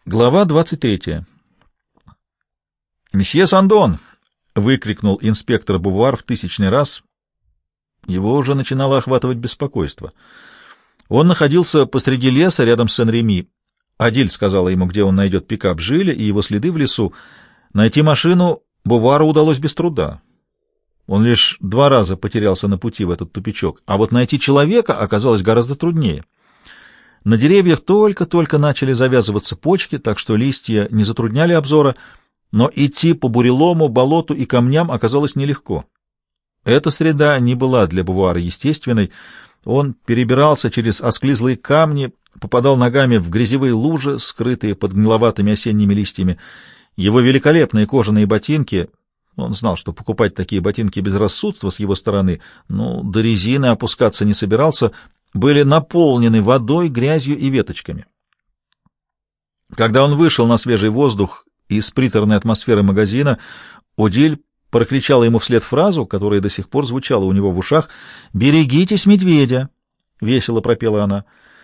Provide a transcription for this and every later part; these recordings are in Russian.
Глава 23. «Месье Сандон!» — выкрикнул инспектор Бувуар в 1000-й раз. Его уже начинало охватывать беспокойство. Он находился посреди леса рядом с Сен-Реми. Адиль сказала ему, где он найдет пикап Жиля и его следы в лесу. Найти машину Бувуару удалось без труда. Он лишь 2 раза потерялся на пути в этот тупичок, а вот найти человека оказалось гораздо труднее. На деревьях только-только начали завязываться почки, так что листья не затрудняли обзора, но идти по бурелому, болоту и камням оказалось нелегко. Эта среда не была для Бувуара естественной. Он перебирался через осклизлые камни, попадал ногами в грязевые лужи, скрытые под гниловатыми осенними листьями. Его великолепные кожаные ботинки, он знал, что покупать такие ботинки безрассудство с его стороны, но до резины опускаться не собирался, были наполнены водой, грязью и веточками. Когда он вышел на свежий воздух из приторной атмосферы магазина, Одиль прокричала ему вслед фразу, которая до сих пор звучала у него в ушах: «Берегитесь медведя!» — весело пропела она.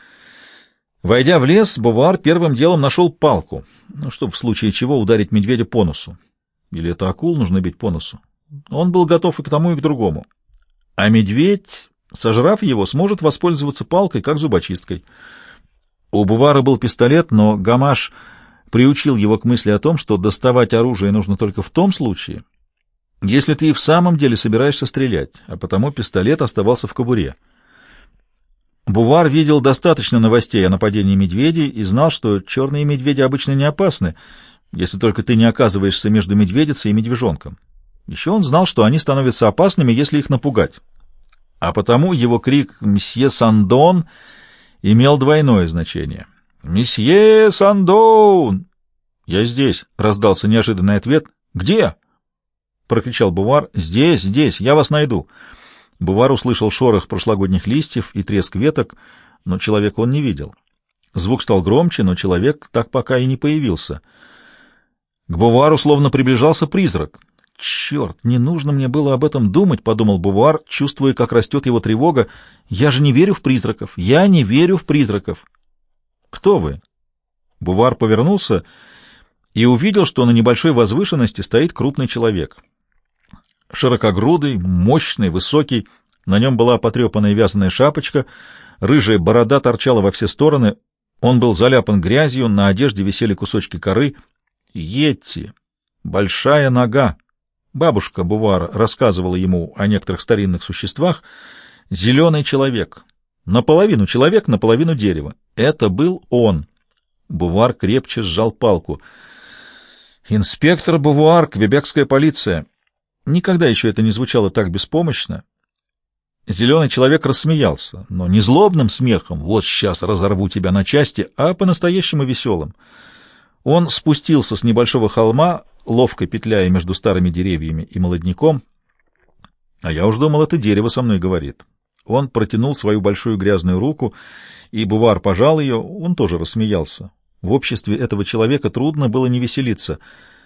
Войдя в лес, Бувуар первым делом нашел палку, чтобы в случае чего ударить медведя по носу. Или это акул нужно бить по носу? Он был готов и к тому, и к другому. А медведь, сожрав его, сможет воспользоваться палкой, как зубочисткой. У Бувуара был пистолет, но Гамаш приучил его к мысли о том, что доставать оружие нужно только в том случае, если ты и в самом деле собираешься стрелять, а потому пистолет оставался в кобуре. Бувуар видел достаточно новостей о нападении медведей и знал, что черные медведи обычно не опасны, если только ты не оказываешься между медведицей и медвежонком. Еще он знал, что они становятся опасными, если их напугать. А потому его крик «Месье Сандон» имел двойное значение. «Месье Сандон!» «Я здесь», — раздался неожиданный ответ. «Где?» — прокричал Бувуар. «Здесь, здесь, я вас найду». Бувуар услышал шорох прошлогодних листьев и треск веток, но человека он не видел. Звук стал громче, но человек так пока и не появился. К Бувуару словно приближался призрак. «Черт, не нужно мне было об этом думать», — подумал Бувуар, чувствуя, как растет его тревога. «Я же не верю в призраков! Я не верю в призраков!» «Кто вы?» Бувуар повернулся и увидел, что на небольшой возвышенности стоит крупный человек. Широкогрудый, мощный, высокий, на нем была потрепанная вязаная шапочка, рыжая борода торчала во все стороны, он был заляпан грязью, на одежде висели кусочки коры. Йети, большая нога. Бабушка Бувуара рассказывала ему о некоторых старинных существах. Зеленый человек. Наполовину человек, наполовину дерево. Это был он. Бувуар крепче сжал палку. «Инспектор Бувуар, квебекская полиция». Никогда еще это не звучало так беспомощно. Зеленый человек рассмеялся, но не злобным смехом «вот сейчас разорву тебя на части», а по-настоящему веселым. Он спустился с небольшого холма, ловко петляя между старыми деревьями и молодняком. А я уж думал, это дерево со мной говорит. Он протянул свою большую грязную руку, и Бувуар пожал ее, он тоже рассмеялся. В обществе этого человека трудно было не веселиться,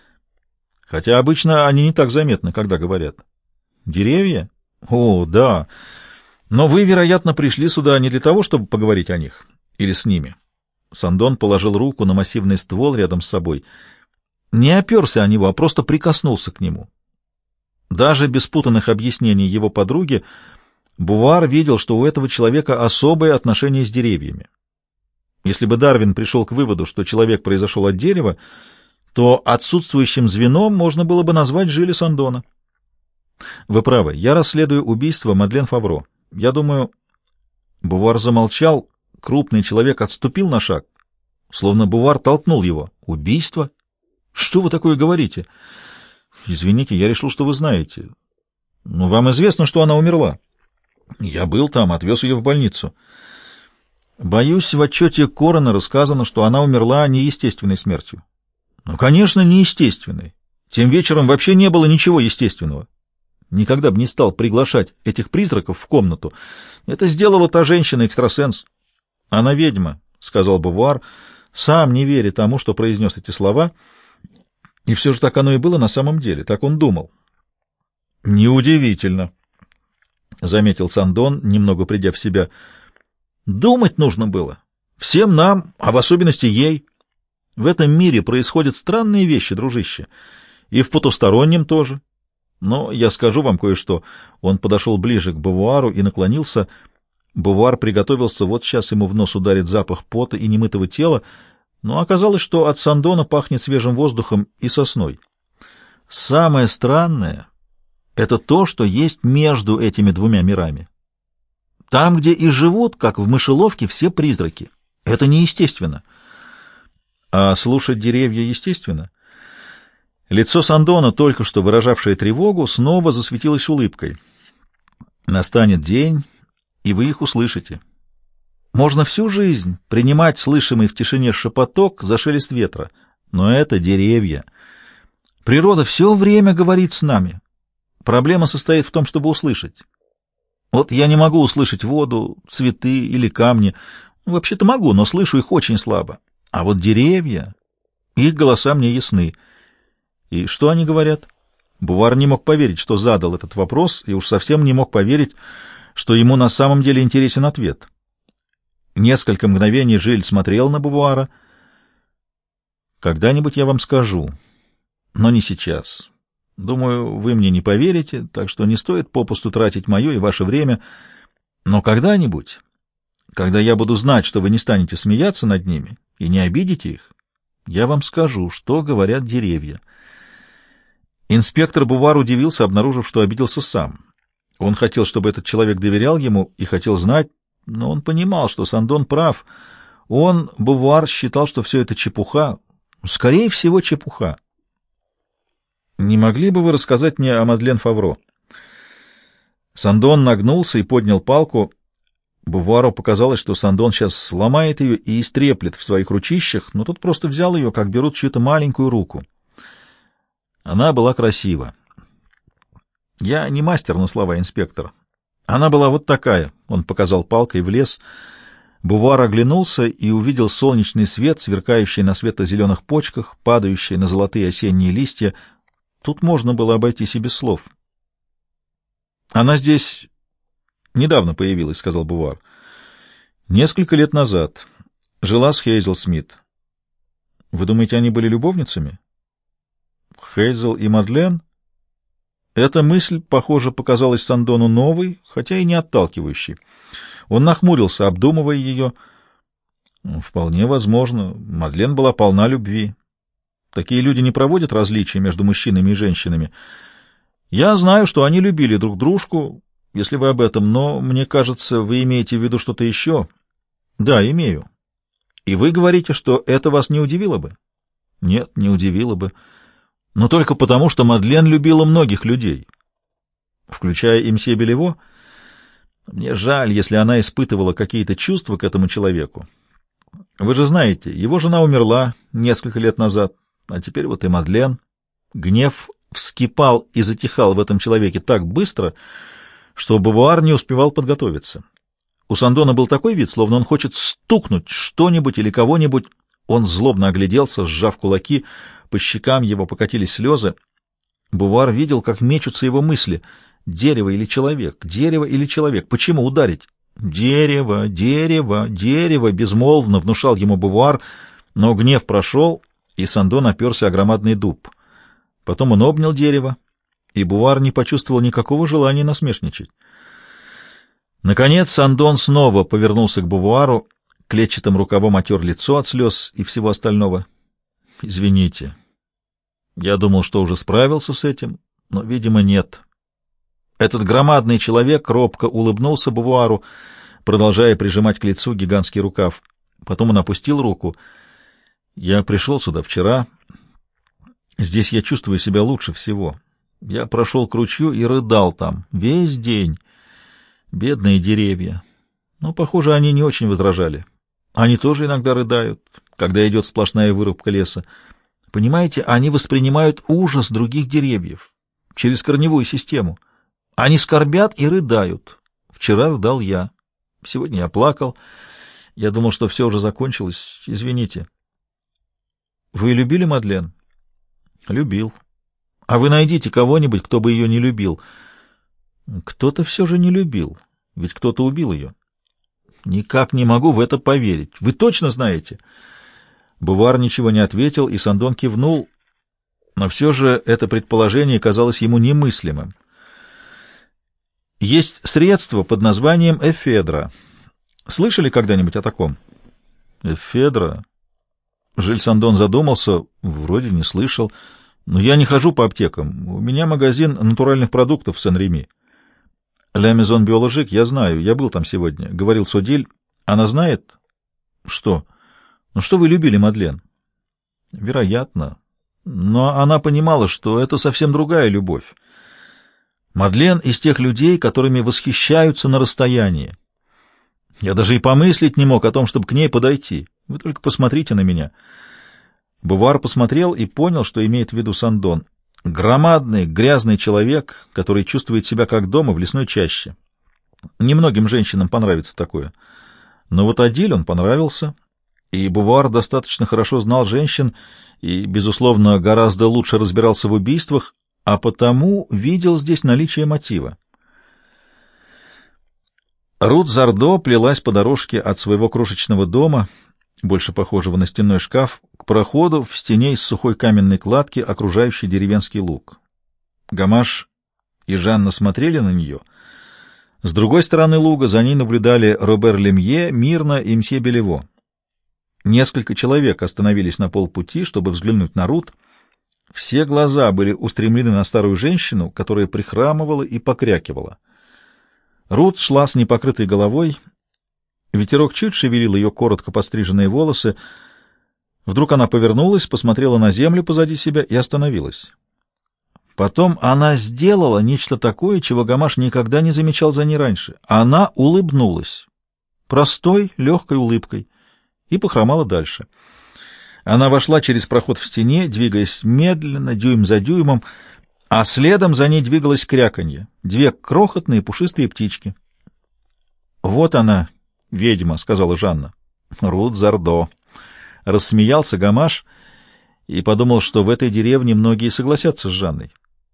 хотя обычно они не так заметны, когда говорят. Деревья? О, да. Но вы, вероятно, пришли сюда не для того, чтобы поговорить о них или с ними. Сандон положил руку на массивный ствол рядом с собой. Не оперся о него, а просто прикоснулся к нему. Даже без путанных объяснений его подруги Бувуар видел, что у этого человека особое отношение с деревьями. Если бы Дарвин пришел к выводу, что человек произошел от дерева, то отсутствующим звеном можно было бы назвать Жиля Сандона. Вы правы, я расследую убийство Мадлен Фавро. Я думаю... Бувуар замолчал, крупный человек отступил на шаг, словно Бувуар толкнул его. Убийство? Что вы такое говорите? Извините, я решил, что вы знаете. Но вам известно, что она умерла. Я был там, отвез ее в больницу. Боюсь, в отчете коронера сказано, что она умерла неестественной смертью. Ну, конечно, неестественной. Тем вечером вообще не было ничего естественного. Никогда бы не стал приглашать этих призраков в комнату. Это сделала та женщина-экстрасенс. Она ведьма, — сказал Бувуар, сам не веря тому, что произнес эти слова. И все же так оно и было на самом деле, так он думал. Неудивительно, — заметил Сандон, немного придя в себя. Думать нужно было. Всем нам, а в особенности ей. В этом мире происходят странные вещи, дружище. И в потустороннем тоже. Но я скажу вам кое-что. Он подошел ближе к Бувуару и наклонился. Бувуар приготовился, вот сейчас ему в нос ударит запах пота и немытого тела, но оказалось, что от Сандона пахнет свежим воздухом и сосной. Самое странное — это то, что есть между этими двумя мирами. Там, где и живут, как в мышеловке, все призраки. Это неестественно. А слушать деревья естественно. Лицо Сандона, только что выражавшее тревогу, снова засветилось улыбкой. Настанет день, и вы их услышите. Можно всю жизнь принимать слышимый в тишине шепоток за шелест ветра, но это деревья. Природа все время говорит с нами. Проблема состоит в том, чтобы услышать. Вот я не могу услышать воду, цветы или камни. Вообще-то могу, но слышу их очень слабо. А вот деревья, их голоса мне ясны. И что они говорят? Бувуар не мог поверить, что задал этот вопрос, и уж совсем не мог поверить, что ему на самом деле интересен ответ. Несколько мгновений Жиль смотрел на Бувуара. «Когда-нибудь я вам скажу, но не сейчас. Думаю, вы мне не поверите, так что не стоит попусту тратить мое и ваше время. Но когда-нибудь, когда я буду знать, что вы не станете смеяться над ними и не обидите их, я вам скажу, что говорят деревья». Инспектор Бувуар удивился, обнаружив, что обиделся сам. Он хотел, чтобы этот человек доверял ему и хотел знать, но он понимал, что Сандон прав. Он, Бувуар, считал, что все это чепуха, скорее всего, чепуха. «Не могли бы вы рассказать мне о Мадлен Фавро?» Сандон нагнулся и поднял палку. Бувуару показалось, что Сандон сейчас сломает ее и истреплет в своих ручищах, но тот просто взял ее, как берут чью-то маленькую руку. Она была красива. Я не мастер на слова, инспектор. Она была вот такая. Он показал палкой в лес. Бувуар оглянулся и увидел солнечный свет, сверкающий на светло-зеленых почках, падающий на золотые осенние листья. Тут можно было обойтись и без слов. «Она здесь недавно появилась», — сказал Бувуар. «Несколько лет назад. Жила с Хейзел Смит». «Вы думаете, они были любовницами?» «Хейзел и Мадлен?» Эта мысль, похоже, показалась Сандону новой, хотя и не отталкивающей. Он нахмурился, обдумывая ее. Вполне возможно. Мадлен была полна любви. Такие люди не проводят различий между мужчинами и женщинами. Я знаю, что они любили друг дружку, если вы об этом, но, мне кажется, вы имеете в виду что-то еще. Да, имею. И вы говорите, что это вас не удивило бы? Нет, не удивило бы. Но только потому, что Мадлен любила многих людей, включая и мсье Белево. Мне жаль, если она испытывала какие-то чувства к этому человеку. Вы же знаете, его жена умерла несколько лет назад, а теперь вот и Мадлен. Гнев вскипал и затихал в этом человеке так быстро, что Бувуар не успевал подготовиться. У Сандона был такой вид, словно он хочет стукнуть что-нибудь или кого-нибудь. Он злобно огляделся, сжав кулаки, по щекам его покатились слезы. Бувуар видел, как мечутся его мысли. Дерево или человек? Дерево или человек? Почему ударить? Дерево, дерево, дерево! Безмолвно внушал ему Бувуар, но гнев прошел, и Сандон оперся о громадный дуб. Потом он обнял дерево, и Бувуар не почувствовал никакого желания насмешничать. Наконец Сандон снова повернулся к Бувуару, клетчатым рукавом отер лицо от слез и всего остального. «Извините. Я думал, что уже справился с этим, но, видимо, нет». Этот громадный человек робко улыбнулся Бувуару, продолжая прижимать к лицу гигантский рукав. Потом он опустил руку. «Я пришел сюда вчера. Здесь я чувствую себя лучше всего. Я прошел к ручью и рыдал там весь день. Бедные деревья. Но, похоже, они не очень возражали. Они тоже иногда рыдают, когда идет сплошная вырубка леса. Понимаете, они воспринимают ужас других деревьев через корневую систему. Они скорбят и рыдают. Вчера рыдал я. Сегодня я плакал. Я думал, что все уже закончилось. Извините». «Вы любили Мадлен?» «Любил. А вы найдите кого-нибудь, кто бы ее не любил». «Кто-то все же не любил, ведь кто-то убил ее». «Никак не могу в это поверить. Вы точно знаете?» Бувар ничего не ответил, и Сандон кивнул, но все же это предположение казалось ему немыслимым. Есть средство под названием эфедра. Слышали когда-нибудь о таком? Эфедра? Жиль Сандон задумался. Вроде не слышал. Но я не хожу по аптекам. У меня магазин натуральных продуктов в Сен-Реми. Ля Мезон Биоложик, я знаю, я был там сегодня, — говорил Содиль. Она знает? Что? Ну, что вы любили Мадлен? Вероятно. Но она понимала, что это совсем другая любовь. Мадлен из тех людей, которыми восхищаются на расстоянии. Я даже и помыслить не мог о том, чтобы к ней подойти. Вы только посмотрите на меня. Бувар посмотрел и понял, что имеет в виду Сандон. Громадный, грязный человек, который чувствует себя как дома в лесной чаще. Немногим женщинам понравится такое. Но вот Адиль он понравился, и Бувар достаточно хорошо знал женщин и, безусловно, гораздо лучше разбирался в убийствах, а потому видел здесь наличие мотива. Рут Зардо плелась по дорожке от своего крошечного дома, больше похожего на стенной шкаф, к проходу в стене из сухой каменной кладки, окружающей деревенский луг. Гамаш и Жанна смотрели на нее. С другой стороны луга за ней наблюдали Робер Лемье, Мирна и мсье Белево. Несколько человек остановились на полпути, чтобы взглянуть на Рут. Все глаза были устремлены на старую женщину, которая прихрамывала и покрякивала. Рут шла с непокрытой головой. Ветерок чуть шевелил ее коротко постриженные волосы. Вдруг она повернулась, посмотрела на землю позади себя и остановилась. Потом она сделала нечто такое, чего Гамаш никогда не замечал за ней раньше. Она улыбнулась. Простой, легкой улыбкой. И похромала дальше. Она вошла через проход в стене, двигаясь медленно, дюйм за дюймом, а следом за ней двигалось кряканье. Две крохотные пушистые птички. «Вот она, ведьма», — сказала Жанна. «Рут Зардо». Рассмеялся Гамаш и подумал, что в этой деревне многие согласятся с Жанной.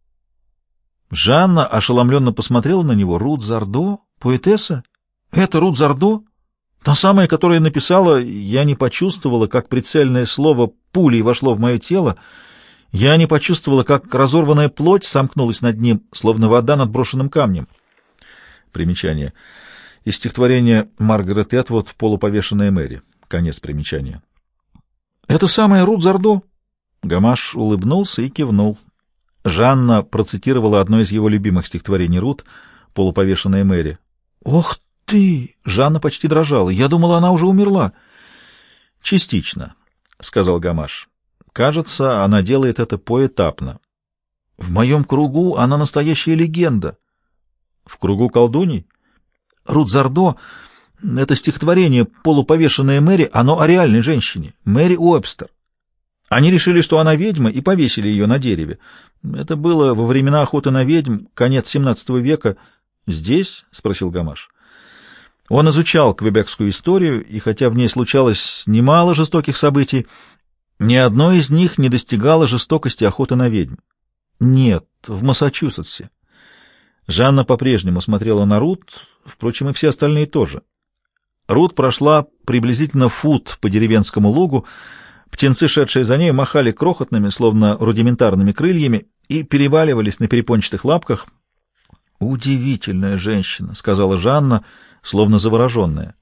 Жанна ошеломленно посмотрела на него. «Рут Зардо? Поэтесса? Это Рут Зардо? Та самая, которая написала: «Я не почувствовала, как прицельное слово пулей вошло в мое тело. Я не почувствовала, как разорванная плоть сомкнулась над ним, словно вода над брошенным камнем». Примечание. Из стихотворения Маргарет Этвуд «Полуповешенная Мэри». Конец примечания. «Это самая Рут Зардо?» Гамаш улыбнулся и кивнул. Жанна процитировала одно из его любимых стихотворений Рут «Полуповешенная Мэри». «Ох ты!» Жанна почти дрожала. «Я думала, она уже умерла». «Частично», — сказал Гамаш. «Кажется, она делает это поэтапно. В моем кругу она настоящая легенда». «В кругу колдуней?» «Рут Зардо — это стихотворение «Полуповешенная Мэри», оно о реальной женщине, Мэри Уэбстер. Они решили, что она ведьма, и повесили ее на дереве. Это было во времена охоты на ведьм, конец XVII века. «Здесь?» — спросил Гамаш. Он изучал квебекскую историю, и хотя в ней случалось немало жестоких событий, ни одно из них не достигало жестокости охоты на ведьм. «Нет, в Массачусетсе». Жанна по-прежнему смотрела на Рут, впрочем, и все остальные тоже. Рут прошла приблизительно фут по деревенскому лугу. Птенцы, шедшие за ней, махали крохотными, словно рудиментарными крыльями и переваливались на перепончатых лапках. «Удивительная женщина», — сказала Жанна, словно завороженная.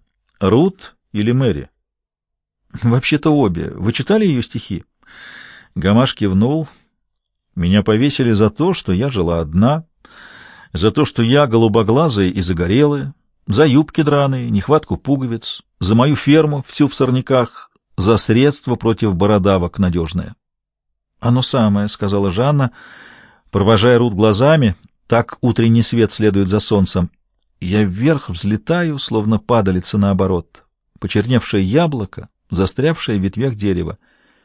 «Рут или Мэри?» «Вообще-то обе. Вы читали ее стихи?» Гамаш кивнул. «Меня повесили за то, что я жила одна, за то, что я голубоглазая и загорелая, за юбки драные, нехватку пуговиц, за мою ферму всю в сорняках, за средства против бородавок надежное». «Оно самое», — сказала Жанна, провожая Рут глазами. Так утренний свет следует за солнцем. «Я вверх взлетаю, словно падалица наоборот, почерневшее яблоко, застрявшее в ветвях дерева».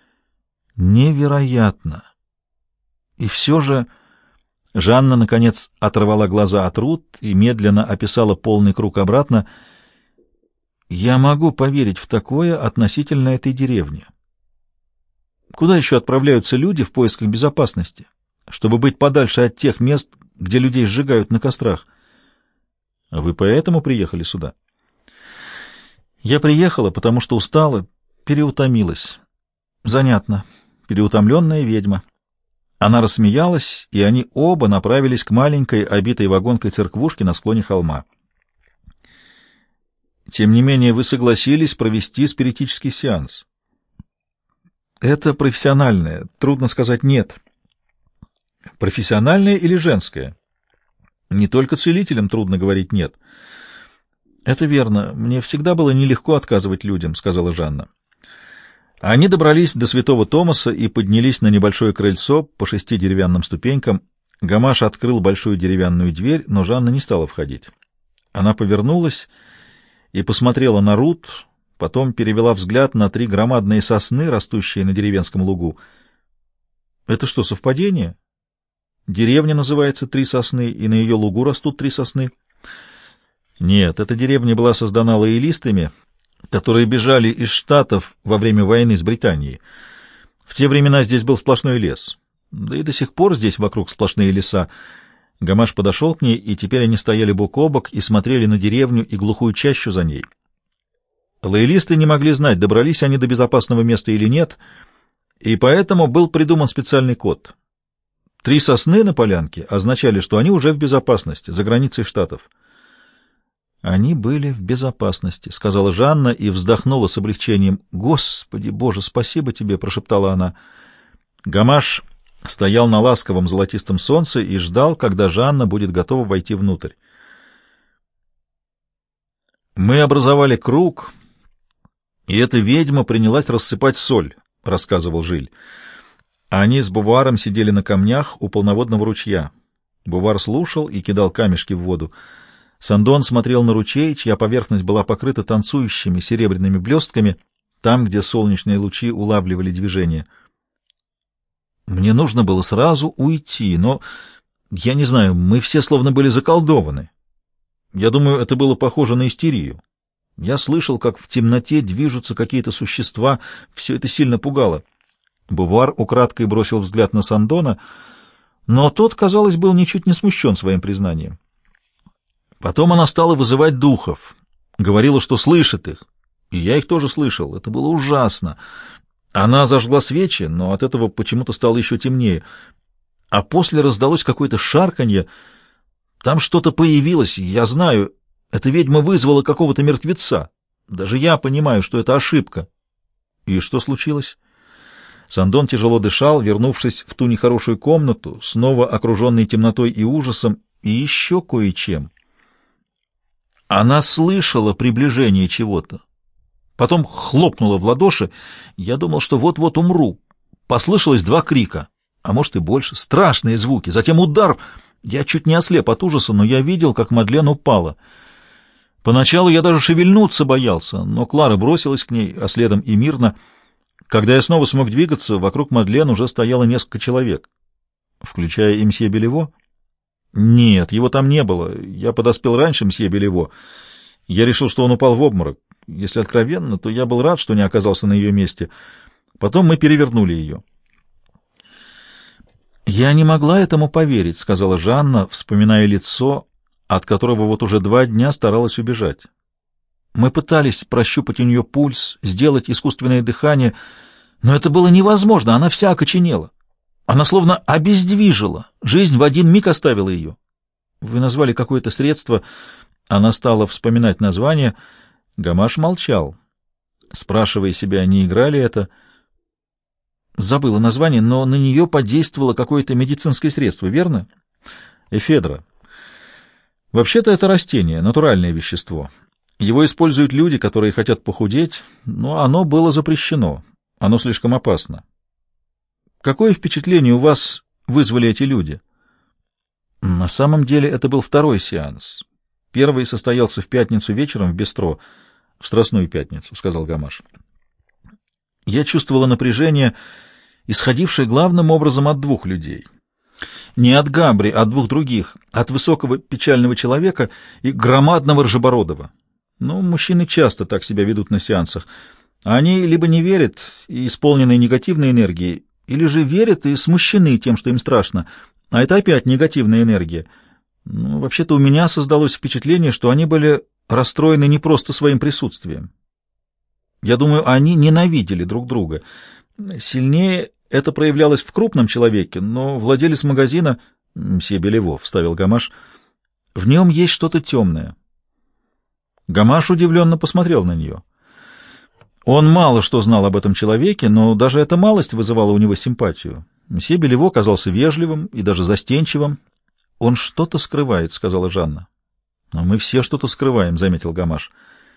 Невероятно! И все же Жанна, наконец, оторвала глаза от Рут и медленно описала полный круг обратно. «Я могу поверить в такое относительно этой деревни. Куда еще отправляются люди в поисках безопасности, чтобы быть подальше от тех мест, где людей сжигают на кострах? Вы поэтому приехали сюда?» «Я приехала, потому что устала, Переутомилась. Занятно. Переутомленная ведьма. Она рассмеялась, и они оба направились к маленькой, обитой вагонкой церквушке на склоне холма. Тем не менее, вы согласились провести спиритический сеанс. Это профессиональное, трудно сказать «нет». Профессиональное или женское? Не только целителям трудно говорить «нет». Это верно. Мне всегда было нелегко отказывать людям, — сказала Жанна. Они добрались до Святого Томаса и поднялись на небольшое крыльцо по 6 деревянным ступенькам. Гамаш открыл большую деревянную дверь, но Жанна не стала входить. Она повернулась и посмотрела на Рут, потом перевела взгляд на 3 громадные сосны, растущие на деревенском лугу. Это что, совпадение? Деревня называется «Три сосны», и на ее лугу растут 3 сосны. Нет, эта деревня была создана лоялистами, которые бежали из Штатов во время войны с Британией. В те времена здесь был сплошной лес. Да и до сих пор здесь вокруг сплошные леса. Гамаш подошел к ней, и теперь они стояли бок о бок и смотрели на деревню и глухую чащу за ней. Лоялисты не могли знать, добрались они до безопасного места или нет, и поэтому был придуман специальный код. 3 сосны на полянке означали, что они уже в безопасности, за границей Штатов. «Они были в безопасности», — сказала Жанна и вздохнула с облегчением. «Господи Боже, спасибо тебе!» — прошептала она. Гамаш стоял на ласковом золотистом солнце и ждал, когда Жанна будет готова войти внутрь. «Мы образовали круг, и эта ведьма принялась рассыпать соль», — рассказывал Жиль. Они с Буваром сидели на камнях у полноводного ручья. Бувар слушал и кидал камешки в воду. Сандон смотрел на ручей, чья поверхность была покрыта танцующими серебряными блестками, там, где солнечные лучи улавливали движение. Мне нужно было сразу уйти, но, я не знаю, мы все словно были заколдованы. Я думаю, это было похоже на истерию. Я слышал, как в темноте движутся какие-то существа, все это сильно пугало. Бувар украдкой бросил взгляд на Сандона, но тот, казалось, был ничуть не смущен своим признанием. Потом она стала вызывать духов, говорила, что слышит их, и я их тоже слышал. Это было ужасно. Она зажгла свечи, но от этого почему-то стало еще темнее. А после раздалось какое-то шарканье. Там что-то появилось, я знаю. Эта ведьма вызвала какого-то мертвеца. Даже я понимаю, что это ошибка. И что случилось? Сандон тяжело дышал, вернувшись в ту нехорошую комнату, снова окруженный темнотой и ужасом, и еще кое-чем. Она слышала приближение чего-то. Потом хлопнула в ладоши. Я думал, что вот-вот умру. Послышалось 2 крика, а может и больше. Страшные звуки. Затем удар. Я чуть не ослеп от ужаса, но я видел, как Мадлен упала. Поначалу я даже шевельнуться боялся, но Клара бросилась к ней, а следом и Мирна. Когда я снова смог двигаться, вокруг Мадлен уже стояло несколько человек. Включая и мсье Белево? Нет, его там не было. Я подоспел раньше мсье Белево. Я решил, что он упал в обморок. Если откровенно, то я был рад, что не оказался на ее месте. Потом мы перевернули ее. «Я не могла этому поверить», — сказала Жанна, вспоминая лицо, от которого вот уже 2 дня старалась убежать. «Мы пытались прощупать у нее пульс, сделать искусственное дыхание, но это было невозможно, она вся окоченела. Она словно обездвижила, жизнь в один миг оставила ее. Вы назвали какое-то средство». Она стала вспоминать название. Гамаш молчал, спрашивая себя, не играли это. Забыла название, но на нее подействовало какое-то медицинское средство, верно? Эфедра. Вообще-то это растение, натуральное вещество. Его используют люди, которые хотят похудеть, но оно было запрещено. Оно слишком опасно. Какое впечатление у вас вызвали эти люди? На самом деле это был 2-й сеанс. Первый состоялся в пятницу вечером в бистро, в Страстную пятницу, — сказал Гамаш. Я чувствовала напряжение, исходившее главным образом от 2 людей. Не от Габри, а от 2 других, от высокого печального человека и громадного рыжебородого. Ну, мужчины часто так себя ведут на сеансах. Они либо не верят и исполнены негативной энергией, или же верят и смущены тем, что им страшно, а это опять негативная энергия. Ну, вообще-то у меня создалось впечатление, что они были расстроены не просто своим присутствием. Я думаю, они ненавидели друг друга. Сильнее это проявлялось в крупном человеке, но владелец магазина, мсье Белево, — вставил Гамаш, — в нем есть что-то темное. Гамаш удивленно посмотрел на нее. Он мало что знал об этом человеке, но даже эта малость вызывала у него симпатию. Мсье Белево казался вежливым и даже застенчивым. «Он что-то скрывает», — сказала Жанна. «Но мы все что-то скрываем», — заметил Гамаш.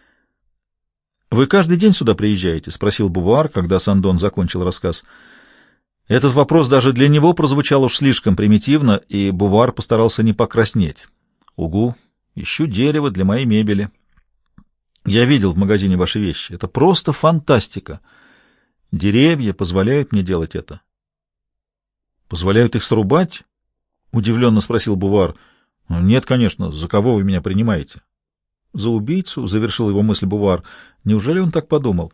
«Вы каждый день сюда приезжаете?» — спросил Бувуар, когда Сандон закончил рассказ. Этот вопрос даже для него прозвучал уж слишком примитивно, и Бувуар постарался не покраснеть. «Угу, ищу дерево для моей мебели. Я видел в магазине ваши вещи. Это просто фантастика. Деревья позволяют мне делать это». «Позволяют их срубать?» — удивленно спросил Бувуар. «Нет, конечно. За кого вы меня принимаете?» «За убийцу?» — завершил его мысль Бувуар. «Неужели он так подумал?»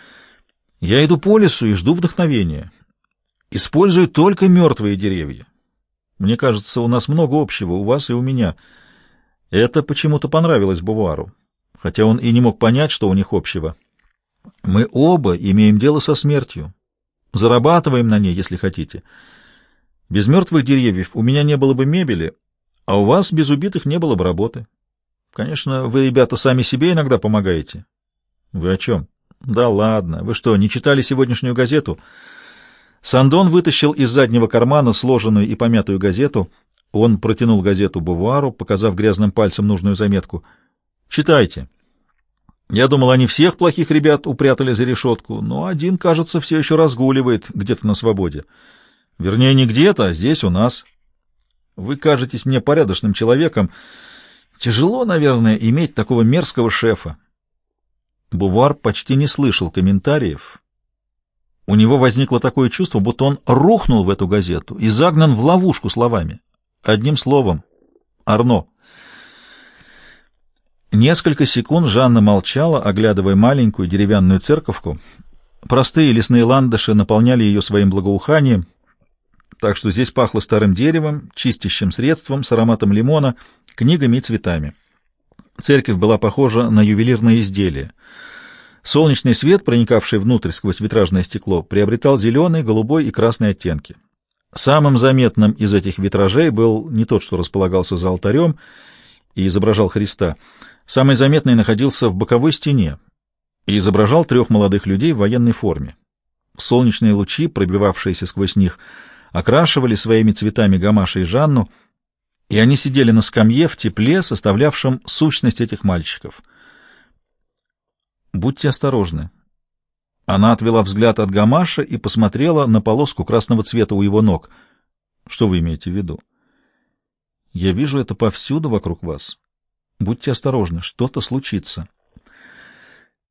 «Я иду по лесу и жду вдохновения. Использую только мертвые деревья. Мне кажется, у нас много общего, у вас и у меня». Это почему-то понравилось Бувуару, хотя он и не мог понять, что у них общего. «Мы оба имеем дело со смертью. Зарабатываем на ней, если хотите. Без мертвых деревьев у меня не было бы мебели, а у вас без убитых не было бы работы. Конечно, вы, ребята, сами себе иногда помогаете». «Вы о чем?» «Да ладно. Вы что, не читали сегодняшнюю газету?» Сандон вытащил из заднего кармана сложенную и помятую газету. Он протянул газету Бувуару, показав грязным пальцем нужную заметку. «Читайте. Я думал, они всех плохих ребят упрятали за решетку, но один, кажется, все еще разгуливает где-то на свободе. Вернее, не где-то, а здесь у нас. Вы кажетесь мне порядочным человеком. Тяжело, наверное, иметь такого мерзкого шефа». Бувуар почти не слышал комментариев. У него возникло такое чувство, будто он рухнул в эту газету и загнан в ловушку словами. Одним словом — Арно. Несколько секунд Жанна молчала, оглядывая маленькую деревянную церковку. Простые лесные ландыши наполняли ее своим благоуханием, так что здесь пахло старым деревом, чистящим средством, с ароматом лимона, книгами и цветами. Церковь была похожа на ювелирное изделие. Солнечный свет, проникавший внутрь сквозь витражное стекло, приобретал зеленый, голубой и красный оттенки. Самым заметным из этих витражей был не тот, что располагался за алтарем и изображал Христа. Самый заметный находился в боковой стене и изображал 3 молодых людей в военной форме. Солнечные лучи, пробивавшиеся сквозь них, окрашивали своими цветами Гамаша и Жанну, и они сидели на скамье в тепле, составлявшем сущность этих мальчиков. «Будьте осторожны». Она отвела взгляд от Гамаша и посмотрела на полоску красного цвета у его ног. «Что вы имеете в виду?» «Я вижу это повсюду вокруг вас. Будьте осторожны, что-то случится».